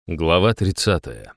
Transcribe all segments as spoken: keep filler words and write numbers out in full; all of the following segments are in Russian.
Глава тридцатая.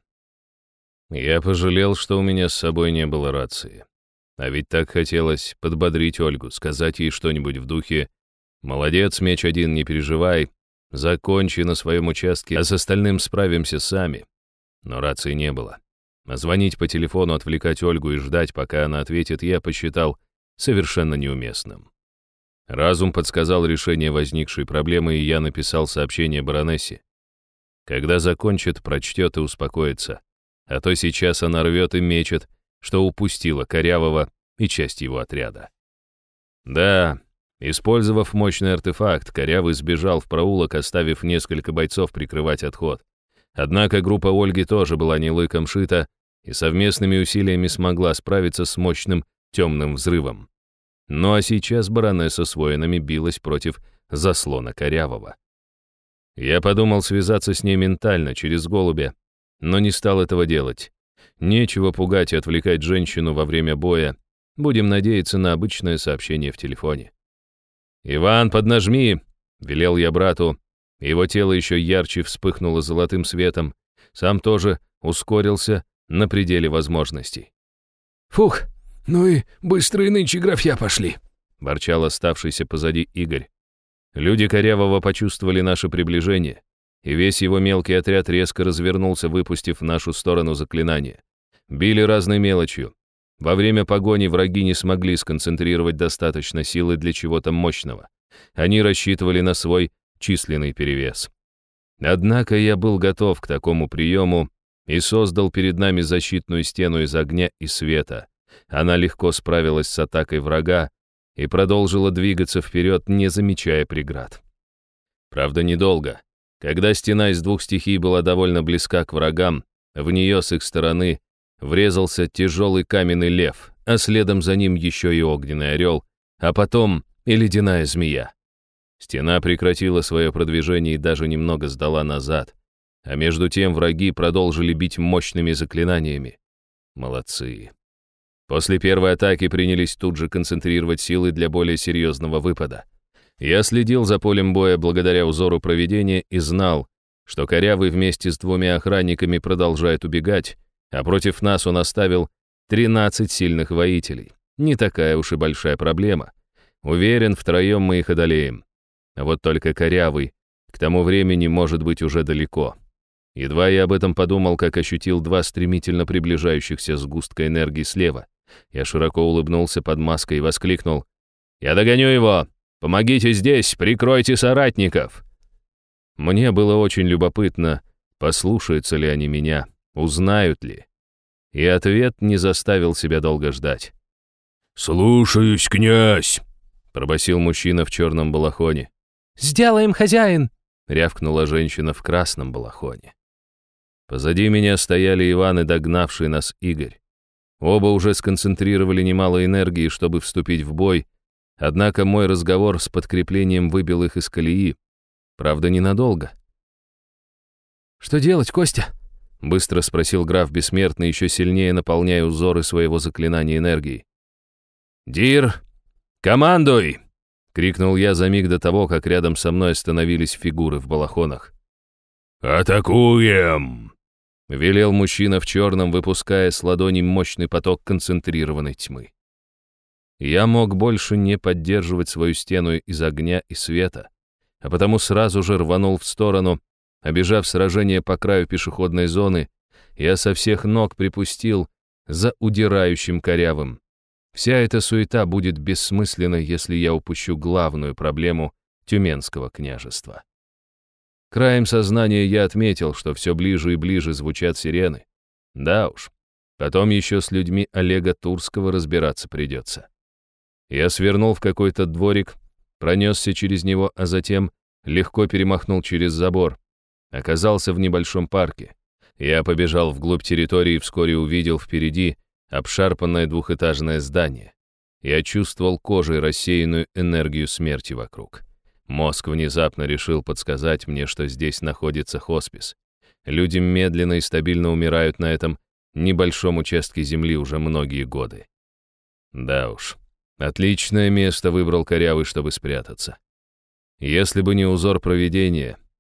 Я пожалел, что у меня с собой не было рации. А ведь так хотелось подбодрить Ольгу, сказать ей что-нибудь в духе: «Молодец, меч один, не переживай, закончи на своем участке, а с остальным справимся сами». Но рации не было. А звонить по телефону, отвлекать Ольгу и ждать, пока она ответит, я посчитал совершенно неуместным. Разум подсказал решение возникшей проблемы, и я написал сообщение баронессе. Когда закончит, прочтет и успокоится. А то сейчас она рвет и мечет, что упустила Корявого и часть его отряда. Да, использовав мощный артефакт, Корявый сбежал в проулок, оставив несколько бойцов прикрывать отход. Однако группа Ольги тоже была не лыком шита и совместными усилиями смогла справиться с мощным темным взрывом. Ну а сейчас баронесса с воинами билась против заслона Корявого. Я подумал связаться с ней ментально, через голубя, но не стал этого делать. Нечего пугать и отвлекать женщину во время боя. Будем надеяться на обычное сообщение в телефоне. «Иван, поднажми!» — велел я брату. Его тело еще ярче вспыхнуло золотым светом. Сам тоже ускорился на пределе возможностей. «Фух, ну и быстрые нынче графья пошли!» — ворчал оставшийся позади Игорь. Люди Корявого почувствовали наше приближение, и весь его мелкий отряд резко развернулся, выпустив в нашу сторону заклинания. Били разной мелочью. Во время погони враги не смогли сконцентрировать достаточно силы для чего-то мощного. Они рассчитывали на свой численный перевес. Однако я был готов к такому приему и создал перед нами защитную стену из огня и света. Она легко справилась с атакой врага и продолжила двигаться вперед, не замечая преград. Правда, недолго. Когда стена из двух стихий была довольно близка к врагам, в нее с их стороны врезался тяжелый каменный лев, а следом за ним еще и огненный орел, а потом и ледяная змея. Стена прекратила свое продвижение и даже немного сдала назад, а между тем враги продолжили бить мощными заклинаниями. Молодцы. После первой атаки принялись тут же концентрировать силы для более серьезного выпада. Я следил за полем боя благодаря узору провидения и знал, что Корявый вместе с двумя охранниками продолжает убегать, а против нас он оставил тринадцать сильных воителей. Не такая уж и большая проблема. Уверен, втроем мы их одолеем. А вот только Корявый к тому времени может быть уже далеко. Едва я об этом подумал, как ощутил два стремительно приближающихся сгустка энергии слева. Я широко улыбнулся под маской и воскликнул: «Я догоню его! Помогите здесь! Прикройте соратников!» Мне было очень любопытно, послушаются ли они меня, узнают ли. И ответ не заставил себя долго ждать. «Слушаюсь, князь!» — пробасил мужчина в черном балахоне. «Сделаем, хозяин!» — рявкнула женщина в красном балахоне. Позади меня стояли Иван и догнавший нас Игорь. Оба уже сконцентрировали немало энергии, чтобы вступить в бой, однако мой разговор с подкреплением выбил их из колеи. Правда, ненадолго. «Что делать, Костя?» — быстро спросил граф Бессмертный, еще сильнее наполняя узоры своего заклинания энергией. «Дир, командуй!» — крикнул я за миг до того, как рядом со мной остановились фигуры в балахонах. «Атакуем!» — велел мужчина в черном, выпуская с ладони мощный поток концентрированной тьмы. Я мог больше не поддерживать свою стену из огня и света, а потому сразу же рванул в сторону, обежав сражение по краю пешеходной зоны, я со всех ног припустил за удирающим Корявым. Вся эта суета будет бессмысленной, если я упущу главную проблему Тюменского княжества. Краем сознания я отметил, что все ближе и ближе звучат сирены. Да уж, потом еще с людьми Олега Турского разбираться придется. Я свернул в какой-то дворик, пронесся через него, а затем легко перемахнул через забор. Оказался в небольшом парке. Я побежал вглубь территории и вскоре увидел впереди обшарпанное двухэтажное здание. Я чувствовал кожей рассеянную энергию смерти вокруг. Мозг внезапно решил подсказать мне, что здесь находится хоспис. Люди медленно и стабильно умирают на этом небольшом участке земли уже многие годы. Да уж, отличное место выбрал Корявый, чтобы спрятаться. Если бы не узор провидения,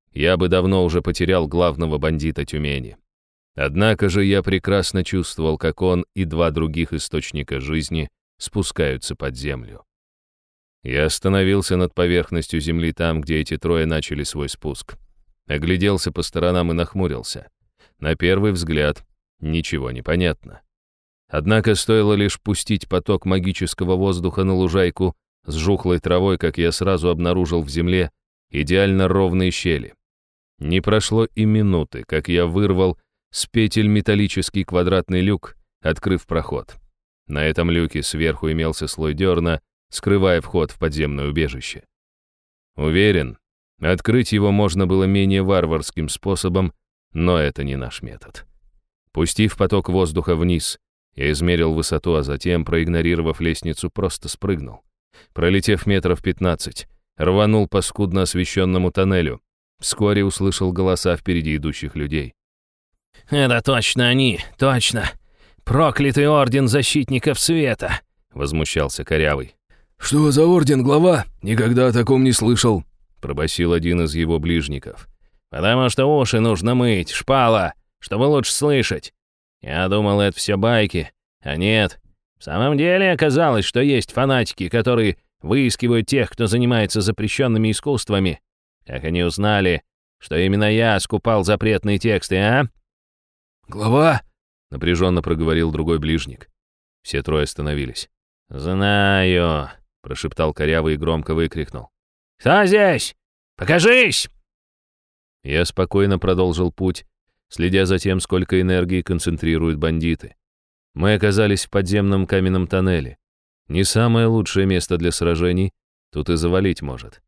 я бы давно уже потерял главного бандита Тюмени. Однако же я прекрасно чувствовал, как он и два других источника жизни спускаются под землю. Я остановился над поверхностью земли там, где эти трое начали свой спуск. Огляделся по сторонам и нахмурился. На первый взгляд ничего не понятно. Однако стоило лишь пустить поток магического воздуха на лужайку с жухлой травой, как я сразу обнаружил в земле идеально ровные щели. Не прошло и минуты, как я вырвал с петель металлический квадратный люк, открыв проход. На этом люке сверху имелся слой дерна, скрывая вход в подземное убежище. Уверен, открыть его можно было менее варварским способом, но это не наш метод. Пустив поток воздуха вниз, я измерил высоту, а затем, проигнорировав лестницу, просто спрыгнул. Пролетев метров пятнадцать, рванул по скудно освещенному тоннелю. Вскоре услышал голоса впереди идущих людей. «Это точно они, точно! Проклятый орден защитников света!» — возмущался Корявый. «Что за орден, глава? Никогда о таком не слышал», — пробасил один из его ближников. «Потому что уши нужно мыть, шпала, чтобы лучше слышать. Я думал, это все байки, а нет. В самом деле оказалось, что есть фанатики, которые выискивают тех, кто занимается запрещенными искусствами. Как они узнали, что именно я скупал запретные тексты, а?» «Глава?» — напряженно проговорил другой ближник. Все трое остановились. «Знаю», — прошептал Корявый и громко выкрикнул. «Кто здесь? Покажись!» Я спокойно продолжил путь, следя за тем, сколько энергии концентрируют бандиты. Мы оказались в подземном каменном тоннеле. Не самое лучшее место для сражений, тут и завалить может.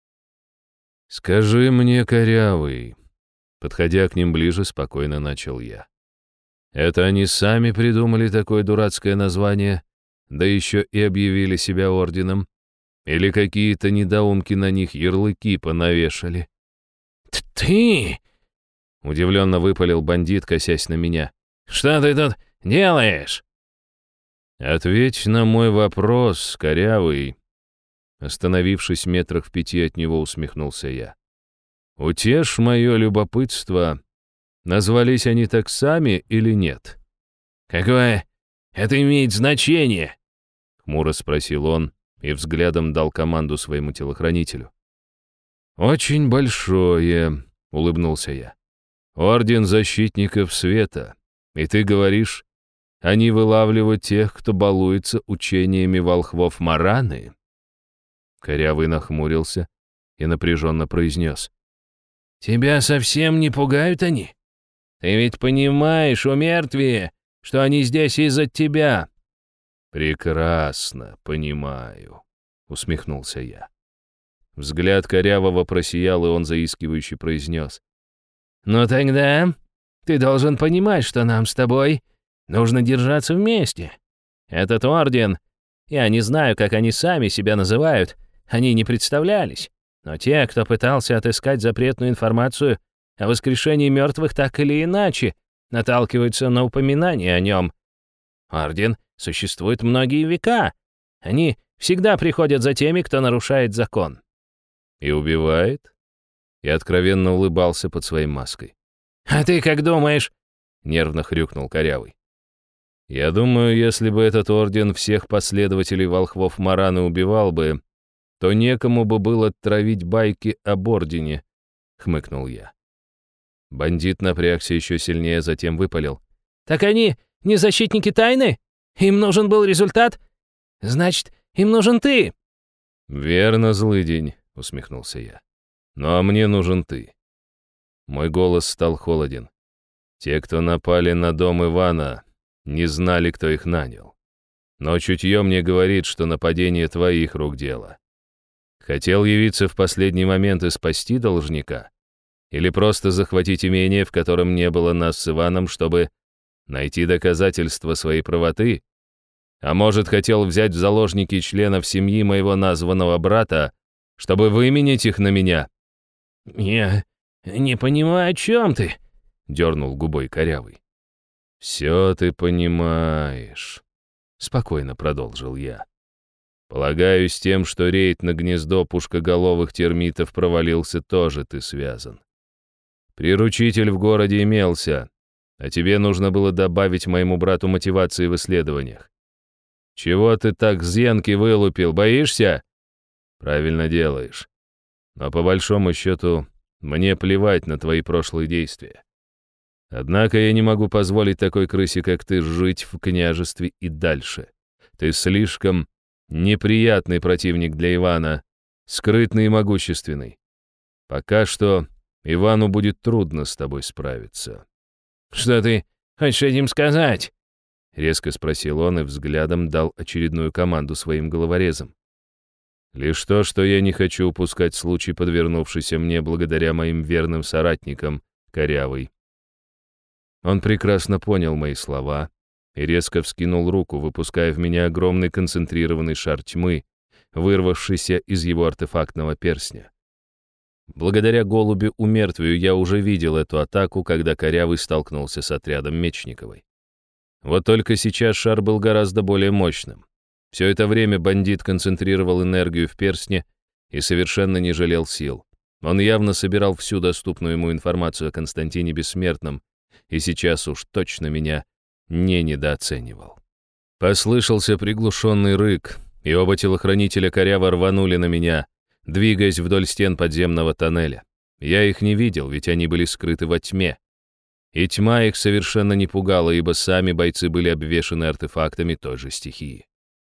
«Скажи мне, Корявый», — подходя к ним ближе, спокойно начал я. «Это они сами придумали такое дурацкое название, да еще и объявили себя орденом? Или какие-то недоумки на них ярлыки понавешали?» «Ты?» — удивленно выпалил бандит, косясь на меня. «Что ты тут делаешь?» «Ответь на мой вопрос, Корявый». Остановившись метрах в пяти от него, усмехнулся я. «Утешь мое любопытство. Назвались они так сами или нет?» «Какое это имеет значение?» — хмуро спросил он и взглядом дал команду своему телохранителю. «Очень большое», — улыбнулся я. «Орден защитников света. И ты говоришь, они вылавливают тех, кто балуется учениями волхвов Мараны?» Корявый нахмурился и напряженно произнес. «Тебя совсем не пугают они? Ты ведь понимаешь, у мертвия, что они здесь из-за тебя». «Прекрасно понимаю», — усмехнулся я. Взгляд Корявого просиял, и он заискивающе произнес. «Ну тогда ты должен понимать, что нам с тобой нужно держаться вместе. Этот орден, я не знаю, как они сами себя называют, они не представлялись, но те, кто пытался отыскать запретную информацию о воскрешении мертвых, так или иначе наталкиваются на упоминание о нем. Орден существует многие века. Они всегда приходят за теми, кто нарушает закон». «И убивает?» Я откровенно улыбался под своей маской. «А ты как думаешь?» — нервно хрюкнул Корявый. «Я думаю, если бы этот орден всех последователей волхвов Мараны убивал бы, то некому бы было травить байки об ордене», — хмыкнул я. Бандит напрягся еще сильнее, затем выпалил. «Так они не защитники тайны? Им нужен был результат? Значит, им нужен ты!» «Верно, злыдень», — усмехнулся я. «Ну а мне нужен ты». Мой голос стал холоден. Те, кто напали на дом Ивана, не знали, кто их нанял. Но чутье мне говорит, что нападение твоих рук дело. Хотел явиться в последний момент и спасти должника? Или просто захватить имение, в котором не было нас с Иваном, чтобы найти доказательства своей правоты? А может, хотел взять в заложники членов семьи моего названного брата, чтобы выменять их на меня?» «Я не понимаю, о чем ты», — дернул губой Корявый. «Все ты понимаешь», — спокойно продолжил я. «Полагаю, с тем, что рейд на гнездо пушкоголовых термитов провалился, тоже ты связан. Приручитель в городе имелся, а тебе нужно было добавить моему брату мотивации в исследованиях. Чего ты так зенки вылупил, боишься? Правильно делаешь. Но по большому счету, мне плевать на твои прошлые действия. Однако я не могу позволить такой крысе, как ты, жить в княжестве и дальше. Ты слишком неприятный противник для Ивана, скрытный и могущественный. Пока что Ивану будет трудно с тобой справиться». «Что ты хочешь этим сказать?» — резко спросил он и взглядом дал очередную команду своим головорезам. «Лишь то, что я не хочу упускать случай, подвернувшийся мне благодаря моим верным соратникам, Корявый». Он прекрасно понял мои слова и резко вскинул руку, выпуская в меня огромный концентрированный шар тьмы, вырвавшийся из его артефактного перстня. Благодаря голубю умертвию я уже видел эту атаку, когда Корявый столкнулся с отрядом Мечниковой. Вот только сейчас шар был гораздо более мощным. Все это время бандит концентрировал энергию в перстне и совершенно не жалел сил. Он явно собирал всю доступную ему информацию о Константине Бессмертном и сейчас уж точно меня не недооценивал. Послышался приглушенный рык, и оба телохранителя Корява рванули на меня, двигаясь вдоль стен подземного тоннеля. Я их не видел, ведь они были скрыты во тьме. И тьма их совершенно не пугала, ибо сами бойцы были обвешаны артефактами той же стихии.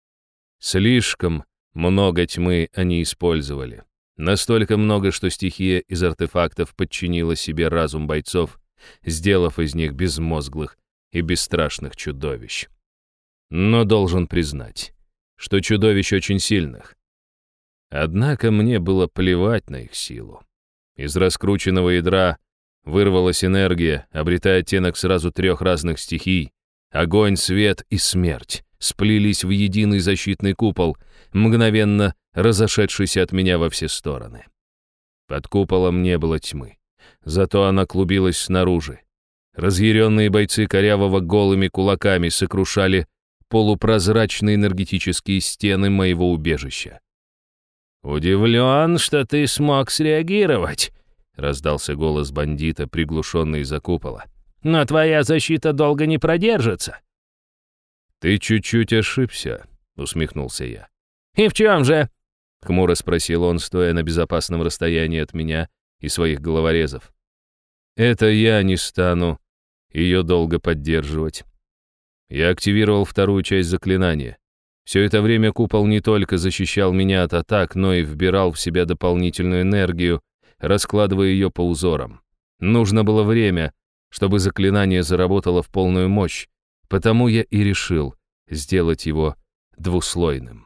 Слишком много тьмы они использовали. Настолько много, что стихия из артефактов подчинила себе разум бойцов, сделав из них безмозглых и бесстрашных чудовищ. Но должен признать, что чудовищ очень сильных. Однако мне было плевать на их силу. Из раскрученного ядра вырвалась энергия, обретая оттенок сразу трех разных стихий. Огонь, свет и смерть сплелись в единый защитный купол, мгновенно разошедшийся от меня во все стороны. Под куполом не было тьмы, зато она клубилась снаружи. Разъяренные бойцы Корявого голыми кулаками сокрушали полупрозрачные энергетические стены моего убежища. «Удивлен, что ты смог среагировать», — раздался голос бандита, приглушенный из-за купола. «Но твоя защита долго не продержится». «Ты чуть-чуть ошибся», — усмехнулся я. «И в чем же?» — хмуро спросил он, стоя на безопасном расстоянии от меня и своих головорезов. «Это я не стану ее долго поддерживать». Я активировал вторую часть заклинания. Все это время купол не только защищал меня от атак, но и вбирал в себя дополнительную энергию, раскладывая ее по узорам. Нужно было время, чтобы заклинание заработало в полную мощь, потому я и решил сделать его двуслойным.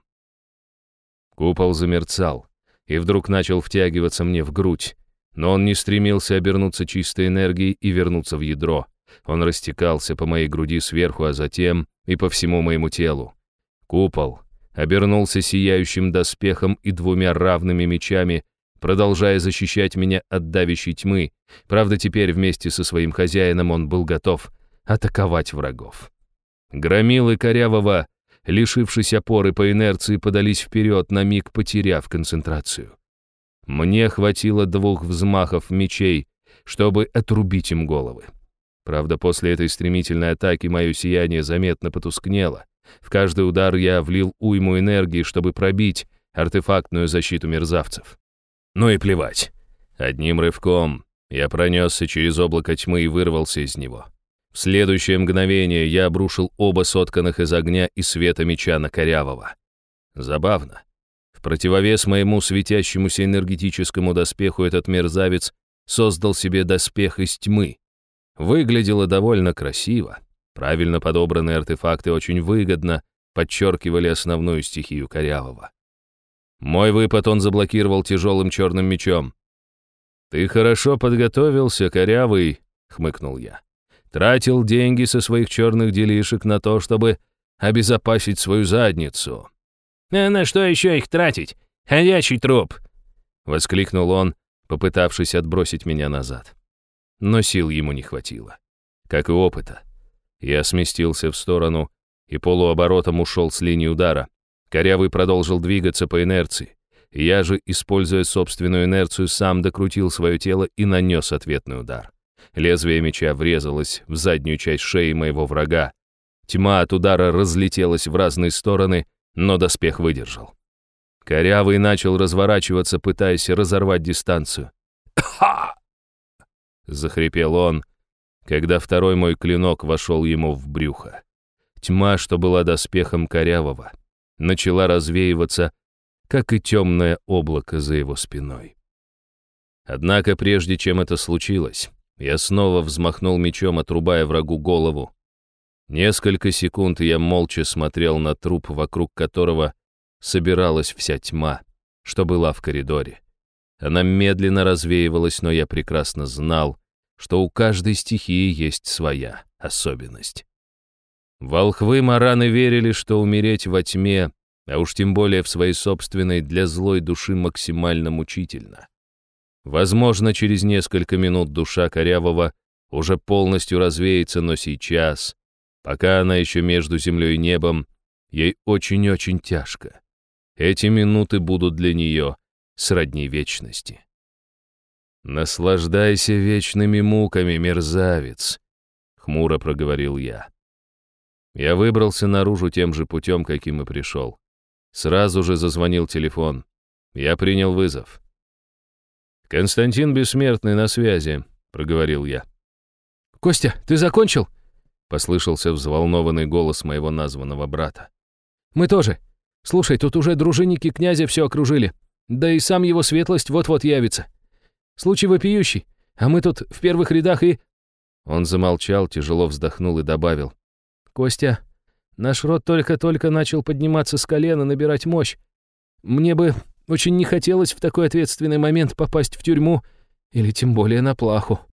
Купол замерцал и вдруг начал втягиваться мне в грудь, но он не стремился обернуться чистой энергией и вернуться в ядро. Он растекался по моей груди сверху, а затем и по всему моему телу. Купол обернулся сияющим доспехом и двумя равными мечами, продолжая защищать меня от давящей тьмы. Правда, теперь вместе со своим хозяином он был готов атаковать врагов. Громилы Корявого, лишившись опоры по инерции, подались вперед, на миг потеряв концентрацию. Мне хватило двух взмахов мечей, чтобы отрубить им головы. Правда, после этой стремительной атаки мое сияние заметно потускнело. В каждый удар я влил уйму энергии, чтобы пробить артефактную защиту мерзавцев. Ну и плевать. Одним рывком я пронесся через облако тьмы и вырвался из него. В следующее мгновение я обрушил оба сотканных из огня и света меча на Корявого. Забавно. В противовес моему светящемуся энергетическому доспеху этот мерзавец создал себе доспех из тьмы. Выглядело довольно красиво. Правильно подобранные артефакты очень выгодно подчеркивали основную стихию Корявого. Мой выпад он заблокировал тяжелым черным мечом. «Ты хорошо подготовился, Корявый», — хмыкнул я. «Тратил деньги со своих черных делишек на то, чтобы обезопасить свою задницу». «А на что еще их тратить? Ходячий труп!» — воскликнул он, попытавшись отбросить меня назад. Но сил ему не хватило. Как и опыта. Я сместился в сторону и полуоборотом ушел с линии удара. Корявый продолжил двигаться по инерции. Я же, используя собственную инерцию, сам докрутил свое тело и нанес ответный удар. Лезвие меча врезалось в заднюю часть шеи моего врага. Тьма от удара разлетелась в разные стороны, но доспех выдержал. Корявый начал разворачиваться, пытаясь разорвать дистанцию. «Ха!» — захрипел он, когда второй мой клинок вошел ему в брюхо. Тьма, что была доспехом Корявого, начала развеиваться, как и темное облако за его спиной. Однако прежде чем это случилось, я снова взмахнул мечом, отрубая врагу голову. Несколько секунд я молча смотрел на труп, вокруг которого собиралась вся тьма, что была в коридоре. Она медленно развеивалась, но я прекрасно знал, что у каждой стихии есть своя особенность. Волхвы Мараны верили, что умереть во тьме, а уж тем более в своей собственной, для злой души максимально мучительно. Возможно, через несколько минут душа Корявого уже полностью развеется, но сейчас, пока она еще между землей и небом, ей очень-очень тяжко. Эти минуты будут для нее сродни вечности. «Наслаждайся вечными муками, мерзавец», — хмуро проговорил я. Я выбрался наружу тем же путем, каким и пришел. Сразу же зазвонил телефон. Я принял вызов. «Константин Бессмертный на связи», — проговорил я. «Костя, ты закончил?» — послышался взволнованный голос моего названного брата. «Мы тоже. Слушай, тут уже дружинники князя все окружили. Да и сам его светлость вот-вот явится. Случай вопиющий, а мы тут в первых рядах и...» Он замолчал, тяжело вздохнул и добавил. «Костя, наш род только-только начал подниматься с колена, набирать мощь. Мне бы очень не хотелось в такой ответственный момент попасть в тюрьму или тем более на плаху».